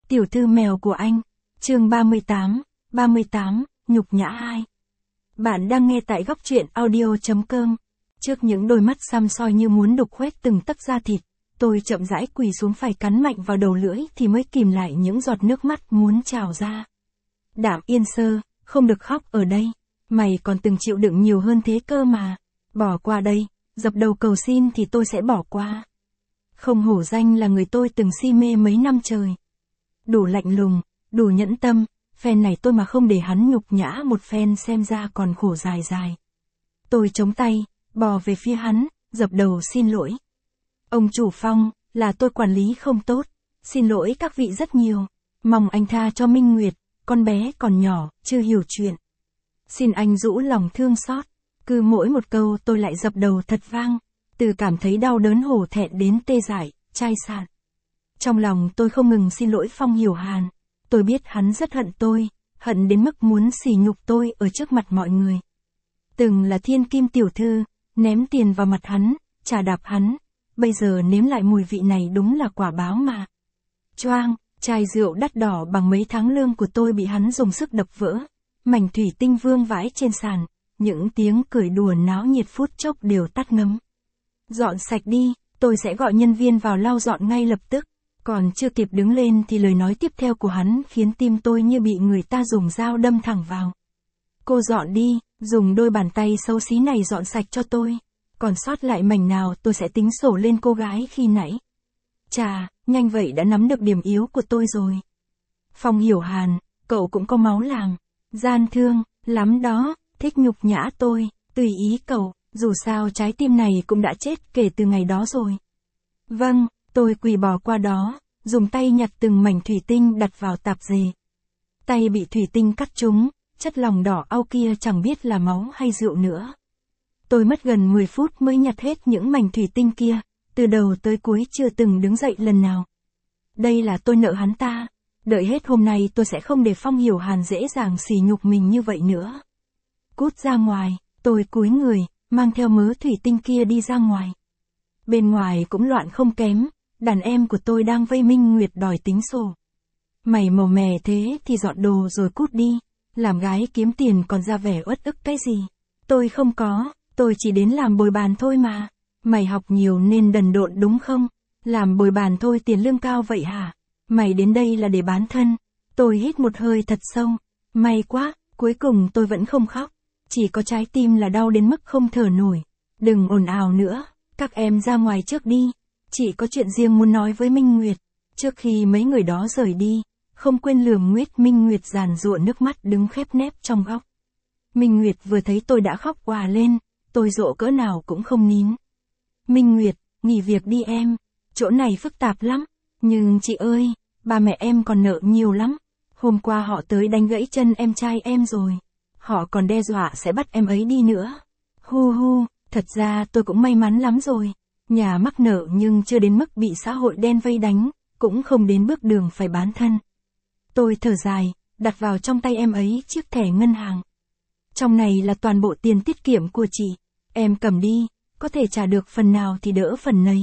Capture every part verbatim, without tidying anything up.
Tiểu thư mèo của anh. Chương ba mươi tám, ba mươi tám, nhục nhã hai. Bạn đang nghe tại góc truyện audio.com. Trước những đôi mắt săm soi như muốn đục khoét từng tấc da thịt, tôi chậm rãi quỳ xuống phải cắn mạnh vào đầu lưỡi thì mới kìm lại những giọt nước mắt muốn trào ra. Đạm Yên Sơ, không được khóc ở đây. Mày còn từng chịu đựng nhiều hơn thế cơ mà. Bỏ qua đây, dập đầu cầu xin thì tôi sẽ bỏ qua. Không hổ danh là người tôi từng si mê mấy năm trời. Đủ lạnh lùng, đủ nhẫn tâm, phen này tôi mà không để hắn nhục nhã một phen xem ra còn khổ dài dài. Tôi chống tay, bò về phía hắn, dập đầu xin lỗi. Ông chủ Phong, là tôi quản lý không tốt, xin lỗi các vị rất nhiều, mong anh tha cho Minh Nguyệt, con bé còn nhỏ, chưa hiểu chuyện. Xin anh rũ lòng thương xót, cứ mỗi một câu tôi lại dập đầu thật vang, từ cảm thấy đau đớn hổ thẹn đến tê dại, chai sạn. Trong lòng tôi không ngừng xin lỗi Phong Hiểu Hàn, tôi biết hắn rất hận tôi, hận đến mức muốn sỉ nhục tôi ở trước mặt mọi người. Từng là thiên kim tiểu thư, ném tiền vào mặt hắn, chà đạp hắn, bây giờ nếm lại mùi vị này đúng là quả báo mà. Choang, chai rượu đắt đỏ bằng mấy tháng lương của tôi bị hắn dùng sức đập vỡ, mảnh thủy tinh vương vãi trên sàn, những tiếng cười đùa náo nhiệt phút chốc đều tắt ngấm. Dọn sạch đi, tôi sẽ gọi nhân viên vào lau dọn ngay lập tức. Còn chưa kịp đứng lên thì lời nói tiếp theo của hắn khiến tim tôi như bị người ta dùng dao đâm thẳng vào. Cô dọn đi, dùng đôi bàn tay xấu xí này dọn sạch cho tôi. Còn sót lại mảnh nào tôi sẽ tính sổ lên cô gái khi nãy. Chà, nhanh vậy đã nắm được điểm yếu của tôi rồi. Phong Hiểu Hàn, cậu cũng có máu làm. Gian thương, lắm đó, thích nhục nhã tôi, tùy ý cậu, dù sao trái tim này cũng đã chết kể từ ngày đó rồi. Vâng. Tôi quỳ bò qua đó, dùng tay nhặt từng mảnh thủy tinh đặt vào tạp dề. Tay bị thủy tinh cắt trúng, chất lỏng đỏ au kia chẳng biết là máu hay rượu nữa. Tôi mất gần mười phút mới nhặt hết những mảnh thủy tinh kia, từ đầu tới cuối chưa từng đứng dậy lần nào. Đây là tôi nợ hắn ta, đợi hết hôm nay tôi sẽ không để Phong Hiểu Hàn dễ dàng sỉ nhục mình như vậy nữa. Cút ra ngoài, tôi cúi người, mang theo mớ thủy tinh kia đi ra ngoài. Bên ngoài cũng loạn không kém. Đàn em của tôi đang vây Minh Nguyệt đòi tính sổ. Mày màu mè thế thì dọn đồ rồi cút đi. Làm gái kiếm tiền còn ra vẻ uất ức cái gì. Tôi không có, tôi chỉ đến làm bồi bàn thôi mà. Mày học nhiều nên đần độn đúng không? Làm bồi bàn thôi tiền lương cao vậy hả? Mày đến đây là để bán thân. Tôi hít một hơi thật sâu. May quá, cuối cùng tôi vẫn không khóc. Chỉ có trái tim là đau đến mức không thở nổi. Đừng ồn ào nữa, các em ra ngoài trước đi. Chị có chuyện riêng muốn nói với Minh Nguyệt. Trước khi mấy người đó rời đi, không quên lườm Nguyệt. Minh Nguyệt giàn giụa nước mắt đứng khép nép trong góc. Minh Nguyệt vừa thấy tôi đã khóc òa lên, tôi dỗ cỡ nào cũng không nín. Minh Nguyệt, nghỉ việc đi em, chỗ này phức tạp lắm, nhưng chị ơi, ba mẹ em còn nợ nhiều lắm. Hôm qua họ tới đánh gãy chân em trai em rồi, họ còn đe dọa sẽ bắt em ấy đi nữa. Hu hu, thật ra tôi cũng may mắn lắm rồi. Nhà mắc nợ nhưng chưa đến mức bị xã hội đen vây đánh, cũng không đến bước đường phải bán thân. Tôi thở dài, đặt vào trong tay em ấy chiếc thẻ ngân hàng. Trong này là toàn bộ tiền tiết kiệm của chị, em cầm đi, có thể trả được phần nào thì đỡ phần nấy.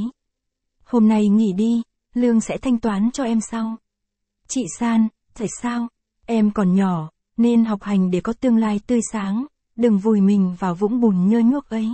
Hôm nay nghỉ đi, lương sẽ thanh toán cho em sau. Chị San, tại sao? Em còn nhỏ, nên học hành để có tương lai tươi sáng, đừng vùi mình vào vũng bùn nhơ nhuốc ấy.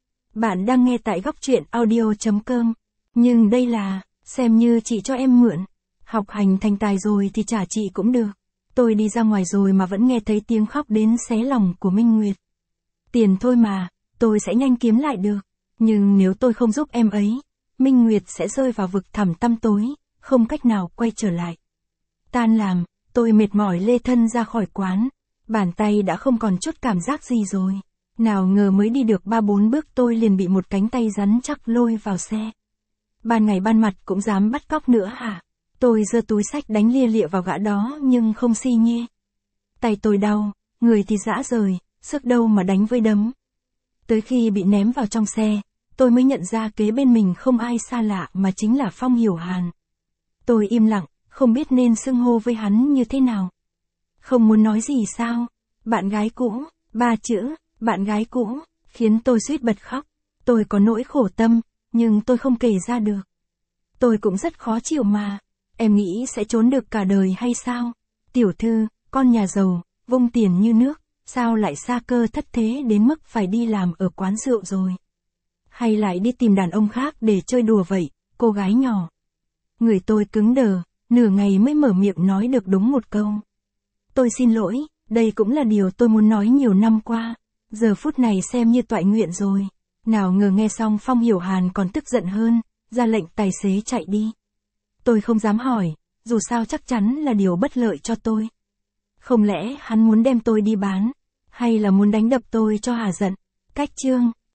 Bạn đang nghe tại góc truyện audio.com. Nhưng đây là, xem như chị cho em mượn. Học hành thành tài rồi thì trả chị cũng được. Tôi đi ra ngoài rồi mà vẫn nghe thấy tiếng khóc đến xé lòng của Minh Nguyệt. Tiền thôi mà, tôi sẽ nhanh kiếm lại được. Nhưng nếu tôi không giúp em ấy, Minh Nguyệt sẽ rơi vào vực thẳm tăm tối, không cách nào quay trở lại. Tan làm, tôi mệt mỏi lê thân ra khỏi quán. Bàn tay đã không còn chút cảm giác gì rồi. Nào ngờ mới đi được ba bốn bước tôi liền bị một cánh tay rắn chắc lôi vào xe. Ban ngày ban mặt cũng dám bắt cóc nữa hả? Tôi giơ túi xách đánh lia lịa vào gã đó nhưng không xi nhê. Tay tôi đau, người thì rã rời, sức đâu mà đánh với đấm. Tới khi bị ném vào trong xe, tôi mới nhận ra kế bên mình không ai xa lạ mà chính là Phong Hiểu Hàn. Tôi im lặng, không biết nên xưng hô với hắn như thế nào. Không muốn nói gì sao? Bạn gái cũ, ba chữ. Bạn gái cũ, khiến tôi suýt bật khóc. Tôi có nỗi khổ tâm, nhưng tôi không kể ra được. Tôi cũng rất khó chịu mà. Em nghĩ sẽ trốn được cả đời hay sao? Tiểu thư, con nhà giàu, vung tiền như nước, sao lại sa cơ thất thế đến mức phải đi làm ở quán rượu rồi? Hay lại đi tìm đàn ông khác để chơi đùa vậy, cô gái nhỏ? Người tôi cứng đờ, nửa ngày mới mở miệng nói được đúng một câu. Tôi xin lỗi, đây cũng là điều tôi muốn nói nhiều năm qua. Giờ phút này xem như toại nguyện rồi. Nào ngờ nghe xong Phong Hiểu Hàn còn tức giận hơn, ra lệnh tài xế chạy đi. Tôi không dám hỏi, dù sao chắc chắn là điều bất lợi cho tôi. Không lẽ hắn muốn đem tôi đi bán, hay là muốn đánh đập tôi cho hả giận? Cách chương